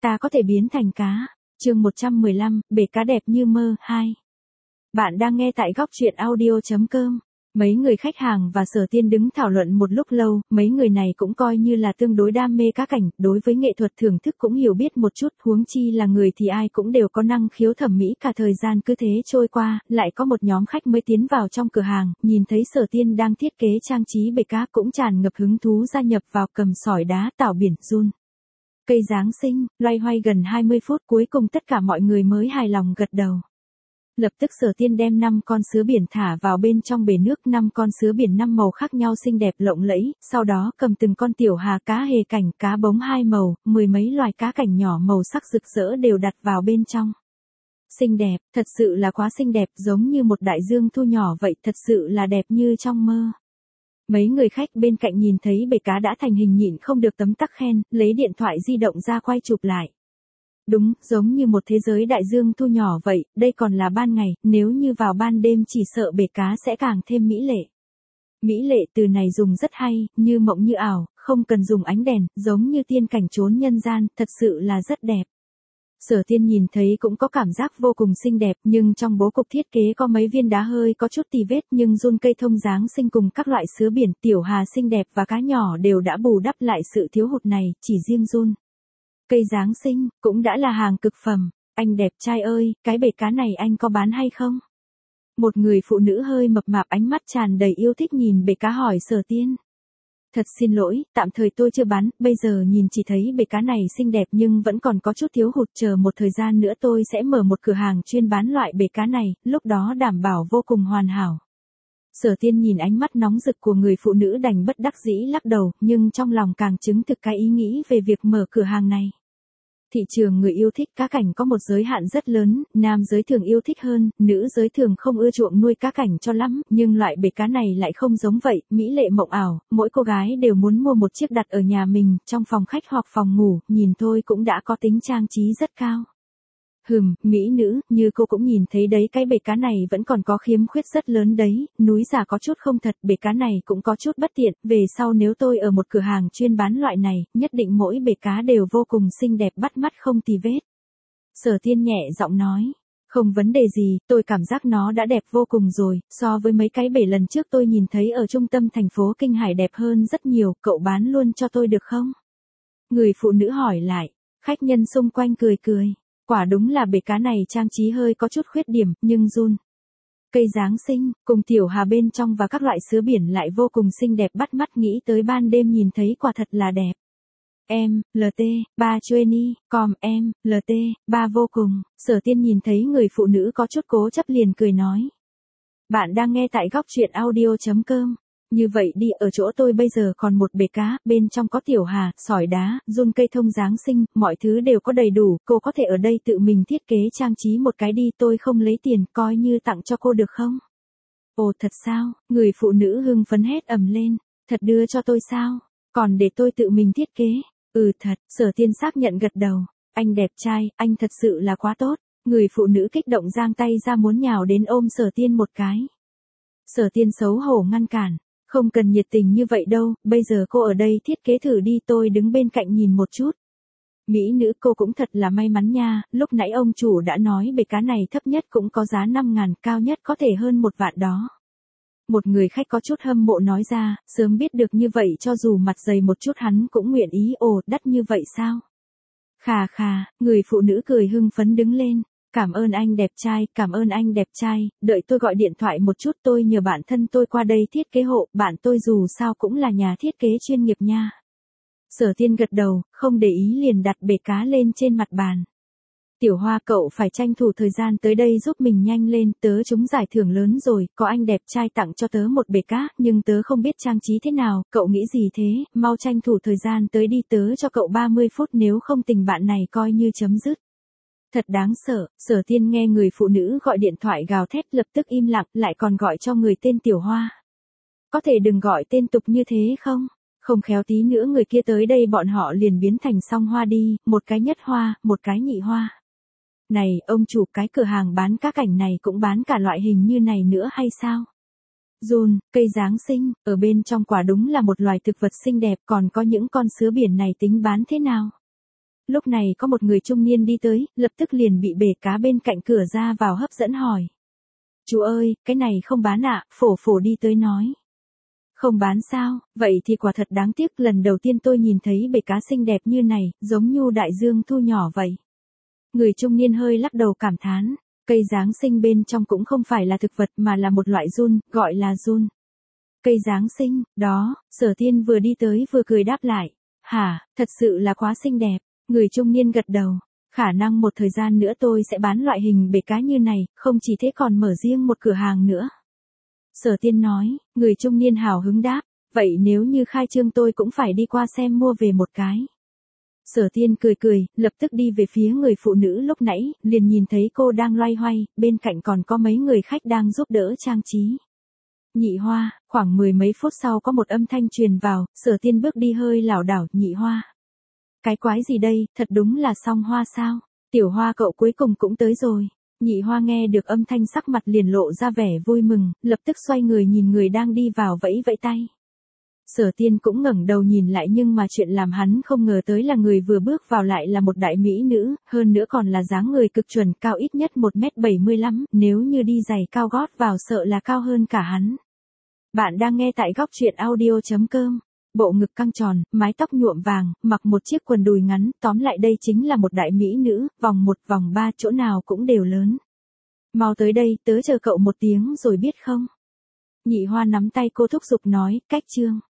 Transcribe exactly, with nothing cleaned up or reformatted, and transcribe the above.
ta có thể biến thành cá. Chương một trăm mười lăm, bể cá đẹp như mơ, hai. Bạn đang nghe tại góc truyện audio chấm com. Mấy người khách hàng và Sở Tiên đứng thảo luận một lúc lâu, mấy người này cũng coi như là tương đối đam mê cá cảnh, đối với nghệ thuật thưởng thức cũng hiểu biết một chút, huống chi là người thì ai cũng đều có năng khiếu thẩm mỹ. Cả thời gian cứ thế trôi qua, lại có một nhóm khách mới tiến vào trong cửa hàng, nhìn thấy Sở Tiên đang thiết kế trang trí bể cá cũng tràn ngập hứng thú gia nhập vào, cầm sỏi đá tảo biển run cây Giáng sinh, loay hoay gần hai mươi phút, cuối cùng tất cả mọi người mới hài lòng gật đầu. Lập tức Sở Tiên đem năm con sứa biển thả vào bên trong bể nước, năm con sứa biển năm màu khác nhau xinh đẹp lộng lẫy, sau đó cầm từng con tiểu hà, cá hề cảnh, cá bống hai màu, mười mấy loài cá cảnh nhỏ màu sắc rực rỡ đều đặt vào bên trong. Xinh đẹp, thật sự là quá xinh đẹp, giống như một đại dương thu nhỏ vậy, thật sự là đẹp như trong mơ. Mấy người khách bên cạnh nhìn thấy bể cá đã thành hình nhịn không được tấm tắc khen, lấy điện thoại di động ra quay chụp lại. Đúng, giống như một thế giới đại dương thu nhỏ vậy, đây còn là ban ngày, nếu như vào ban đêm chỉ sợ bể cá sẽ càng thêm mỹ lệ. Mỹ lệ từ này dùng rất hay, như mộng như ảo, không cần dùng ánh đèn, giống như tiên cảnh trốn nhân gian, thật sự là rất đẹp. Sở Tiên nhìn thấy cũng có cảm giác vô cùng xinh đẹp, nhưng trong bố cục thiết kế có mấy viên đá hơi có chút tì vết, nhưng run cây thông Giáng sinh cùng các loại sứa biển, tiểu hà xinh đẹp và cá nhỏ đều đã bù đắp lại sự thiếu hụt này, chỉ riêng run cây Giáng sinh cũng đã là hàng cực phẩm. Anh đẹp trai ơi, cái bể cá này anh có bán hay không? Một người phụ nữ hơi mập mạp ánh mắt tràn đầy yêu thích nhìn bể cá hỏi Sở Tiên. Thật xin lỗi, tạm thời tôi chưa bán, bây giờ nhìn chỉ thấy bể cá này xinh đẹp nhưng vẫn còn có chút thiếu hụt, chờ một thời gian nữa tôi sẽ mở một cửa hàng chuyên bán loại bể cá này, lúc đó đảm bảo vô cùng hoàn hảo. Sở Tiên nhìn ánh mắt nóng rực của người phụ nữ đành bất đắc dĩ lắc đầu, nhưng trong lòng càng chứng thực cái ý nghĩ về việc mở cửa hàng này. Thị trường người yêu thích cá cảnh có một giới hạn rất lớn, nam giới thường yêu thích hơn, nữ giới thường không ưa chuộng nuôi cá cảnh cho lắm, nhưng loại bể cá này lại không giống vậy, mỹ lệ mộng ảo, mỗi cô gái đều muốn mua một chiếc đặt ở nhà mình, trong phòng khách hoặc phòng ngủ, nhìn thôi cũng đã có tính trang trí rất cao. Hừm, mỹ nữ, như cô cũng nhìn thấy đấy, cái bể cá này vẫn còn có khiếm khuyết rất lớn đấy, núi giả có chút không thật, bể cá này cũng có chút bất tiện, về sau nếu tôi ở một cửa hàng chuyên bán loại này, nhất định mỗi bể cá đều vô cùng xinh đẹp bắt mắt không tì vết. Sở Tiên nhẹ giọng nói, không vấn đề gì, tôi cảm giác nó đã đẹp vô cùng rồi, so với mấy cái bể lần trước tôi nhìn thấy ở trung tâm thành phố Kinh Hải đẹp hơn rất nhiều, cậu bán luôn cho tôi được không? Người phụ nữ hỏi lại, khách nhân xung quanh cười cười. Quả đúng là bể cá này trang trí hơi có chút khuyết điểm, nhưng run cây Giáng sinh, cùng tiểu hà bên trong và các loại sứa biển lại vô cùng xinh đẹp bắt mắt, nghĩ tới ban đêm nhìn thấy quả thật là đẹp. Em, lờ tê, ba Chueni, com em, lờ tê, ba vô cùng. Sở Tiên nhìn thấy người phụ nữ có chút cố chấp liền cười nói. Bạn đang nghe tại góc truyện audio chấm com. Như vậy đi, ở chỗ tôi bây giờ còn một bể cá, bên trong có tiểu hà, sỏi đá, run cây thông Giáng sinh, mọi thứ đều có đầy đủ, cô có thể ở đây tự mình thiết kế trang trí một cái đi, tôi không lấy tiền, coi như tặng cho cô được không? Ồ thật sao, người phụ nữ hưng phấn hét ầm lên, thật đưa cho tôi sao, còn để tôi tự mình thiết kế, ừ thật, Sở Tiên xác nhận gật đầu, anh đẹp trai, anh thật sự là quá tốt, người phụ nữ kích động giang tay ra muốn nhào đến ôm Sở Tiên một cái. Sở Tiên xấu hổ ngăn cản. Không cần nhiệt tình như vậy đâu, bây giờ cô ở đây thiết kế thử đi, tôi đứng bên cạnh nhìn một chút. Mỹ nữ, cô cũng thật là may mắn nha, lúc nãy ông chủ đã nói bể cá này thấp nhất cũng có giá năm ngàn, cao nhất có thể hơn một vạn đó. Một người khách có chút hâm mộ nói ra, sớm biết được như vậy cho dù mặt dày một chút hắn cũng nguyện ý. Ồ, đắt như vậy sao? Khà khà, người phụ nữ cười hưng phấn đứng lên. Cảm ơn anh đẹp trai, cảm ơn anh đẹp trai, đợi tôi gọi điện thoại một chút, tôi nhờ bạn thân tôi qua đây thiết kế hộ, bạn tôi dù sao cũng là nhà thiết kế chuyên nghiệp nha. Sở Tiên gật đầu, không để ý liền đặt bể cá lên trên mặt bàn. Tiểu Hoa, cậu phải tranh thủ thời gian tới đây giúp mình nhanh lên, tớ trúng giải thưởng lớn rồi, có anh đẹp trai tặng cho tớ một bể cá, nhưng tớ không biết trang trí thế nào, cậu nghĩ gì thế, mau tranh thủ thời gian tới đi, tớ cho cậu ba mươi phút, nếu không tình bạn này coi như chấm dứt. Thật đáng sợ, Sở Tiên nghe người phụ nữ gọi điện thoại gào thét lập tức im lặng, lại còn gọi cho người tên Tiểu Hoa. Có thể đừng gọi tên tục như thế không? Không khéo tí nữa người kia tới đây bọn họ liền biến thành song hoa đi, một cái nhất hoa, một cái nhị hoa. Này, ông chủ, cái cửa hàng bán cá cảnh này cũng bán cả loại hình như này nữa hay sao? Run, cây Giáng sinh, ở bên trong quả đúng là một loài thực vật xinh đẹp, còn có những con sứa biển này tính bán thế nào? Lúc này có một người trung niên đi tới, lập tức liền bị bể cá bên cạnh cửa ra vào hấp dẫn hỏi. Chú ơi, cái này không bán ạ, phổ phổ đi tới nói. Không bán sao, vậy thì quả thật đáng tiếc, lần đầu tiên tôi nhìn thấy bể cá xinh đẹp như này, giống như đại dương thu nhỏ vậy. Người trung niên hơi lắc đầu cảm thán, cây Giáng sinh bên trong cũng không phải là thực vật mà là một loại giun, gọi là giun. Cây Giáng sinh, đó, Sở Thiên vừa đi tới vừa cười đáp lại. Hả, thật sự là quá xinh đẹp, người trung niên gật đầu. Khả năng một thời gian nữa tôi sẽ bán loại hình bể cá như này, không chỉ thế còn mở riêng một cửa hàng nữa. Sở Thiên nói, người trung niên hào hứng đáp, vậy nếu như khai trương tôi cũng phải đi qua xem mua về một cái. Sở Thiên cười cười, lập tức đi về phía người phụ nữ lúc nãy, liền nhìn thấy cô đang loay hoay, bên cạnh còn có mấy người khách đang giúp đỡ trang trí. Nhị Hoa, khoảng mười mấy phút sau có một âm thanh truyền vào, Sở Thiên bước đi hơi lảo đảo, Nhị Hoa. Cái quái gì đây, thật đúng là song hoa sao, Tiểu Hoa cậu cuối cùng cũng tới rồi. Nhị Hoa nghe được âm thanh sắc mặt liền lộ ra vẻ vui mừng, lập tức xoay người nhìn người đang đi vào vẫy vẫy tay. Sở Thiên cũng ngẩng đầu nhìn lại nhưng mà chuyện làm hắn không ngờ tới là người vừa bước vào lại là một đại mỹ nữ, hơn nữa còn là dáng người cực chuẩn, cao ít nhất một mét bảy mươi lăm, nếu như đi giày cao gót vào sợ là cao hơn cả hắn. Bạn đang nghe tại góc truyện audio chấm com. Bộ ngực căng tròn, mái tóc nhuộm vàng, mặc một chiếc quần đùi ngắn, tóm lại đây chính là một đại mỹ nữ, vòng một vòng ba chỗ nào cũng đều lớn. Mau tới đây, tớ chờ cậu một tiếng rồi biết không? Nhị Hoa nắm tay cô thúc giục nói, cách chương.